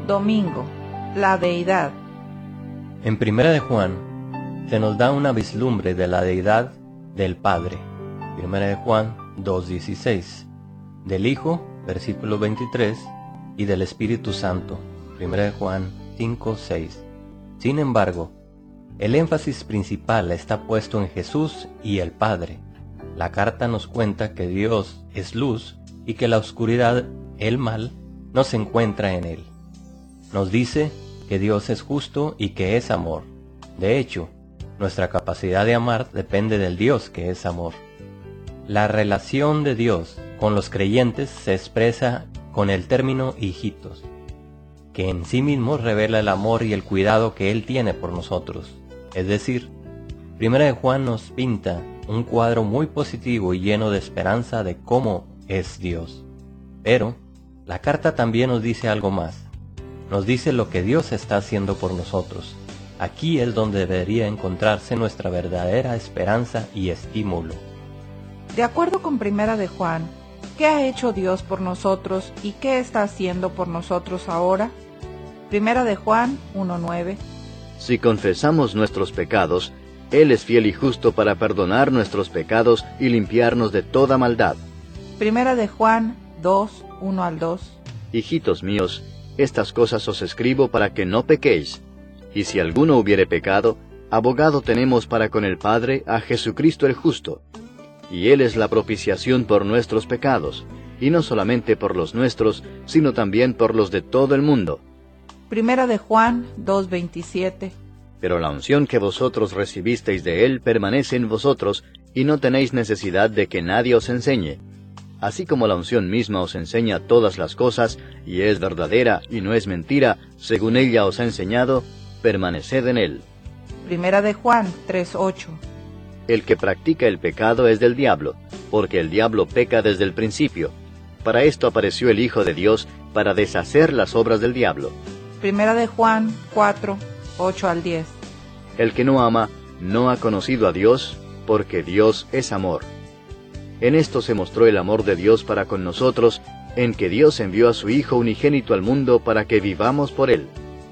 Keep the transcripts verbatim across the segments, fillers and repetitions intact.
Domingo, la deidad. En Primera de Juan se nos da una vislumbre de la deidad del Padre. Primera de Juan dos dieciséis, del Hijo, versículo veintitrés, y del Espíritu Santo, Primera de Juan cinco seis. Sin embargo, el énfasis principal está puesto en Jesús y el Padre. La carta nos cuenta que Dios es luz y que la oscuridad, el mal, no se encuentra en él. Nos dice que Dios es justo y que es amor. De hecho, nuestra capacidad de amar depende del Dios que es amor. La relación de Dios con los creyentes se expresa con el término hijitos, que en sí mismo revela el amor y el cuidado que Él tiene por nosotros. Es decir, Primera de Juan nos pinta un cuadro muy positivo y lleno de esperanza de cómo es Dios. Pero la carta también nos dice algo más. Nos dice lo que Dios está haciendo por nosotros. Aquí es donde debería encontrarse nuestra verdadera esperanza y estímulo. De acuerdo con Primera de Juan, ¿qué ha hecho Dios por nosotros y qué está haciendo por nosotros ahora? Primera de Juan uno nueve. Si confesamos nuestros pecados, Él es fiel y justo para perdonar nuestros pecados y limpiarnos de toda maldad. Primera de Juan dos uno al dos. Hijitos míos, estas cosas os escribo para que no pequéis. Y si alguno hubiere pecado, abogado tenemos para con el Padre a Jesucristo el justo. Y Él es la propiciación por nuestros pecados, y no solamente por los nuestros, sino también por los de todo el mundo. Primera de Juan dos veintisiete. Pero la unción que vosotros recibisteis de Él permanece en vosotros, y no tenéis necesidad de que nadie os enseñe. Así como la unción misma os enseña todas las cosas, y es verdadera y no es mentira, según ella os ha enseñado, permaneced en Él. Primera de Juan tres ocho. El que practica el pecado es del diablo, porque el diablo peca desde el principio. Para esto apareció el Hijo de Dios, para deshacer las obras del diablo. Primera de Juan cuatro ocho al diez. El que no ama, no ha conocido a Dios, porque Dios es amor. En esto se mostró el amor de Dios para con nosotros, en que Dios envió a su Hijo unigénito al mundo para que vivamos por Él.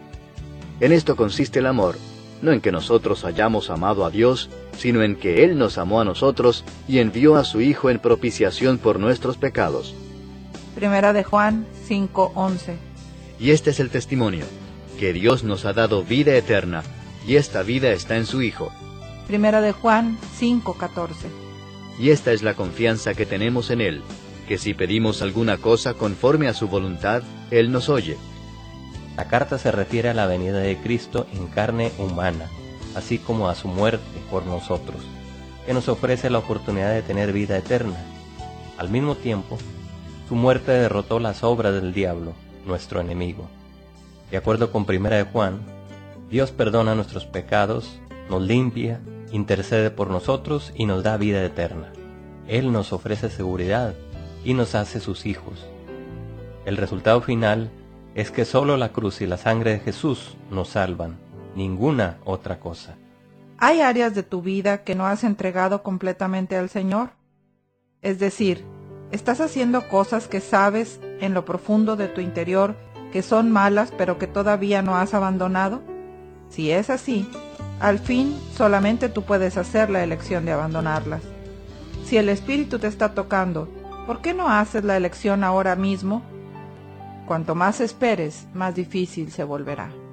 En esto consiste el amor, no en que nosotros hayamos amado a Dios, sino en que Él nos amó a nosotros y envió a su Hijo en propiciación por nuestros pecados. Primera de Juan cinco once. Y este es el testimonio, que Dios nos ha dado vida eterna, y esta vida está en su Hijo. Primera de Juan cinco catorce. Y esta es la confianza que tenemos en Él, que si pedimos alguna cosa conforme a su voluntad, Él nos oye. La carta se refiere a la venida de Cristo en carne humana, así como a su muerte por nosotros, que nos ofrece la oportunidad de tener vida eterna. Al mismo tiempo, su muerte derrotó las obras del diablo, nuestro enemigo. De acuerdo con Primera de Juan, Dios perdona nuestros pecados, nos limpia, intercede por nosotros y nos da vida eterna. Él nos ofrece seguridad y nos hace sus hijos. El resultado final es que solo la cruz y la sangre de Jesús nos salvan, ninguna otra cosa. ¿Hay áreas de tu vida que no has entregado completamente al Señor? Es decir, ¿estás haciendo cosas que sabes en lo profundo de tu interior que son malas pero que todavía no has abandonado? Si es así, al fin solamente tú puedes hacer la elección de abandonarlas. Si el Espíritu te está tocando, ¿por qué no haces la elección ahora mismo? Cuanto más esperes, más difícil se volverá.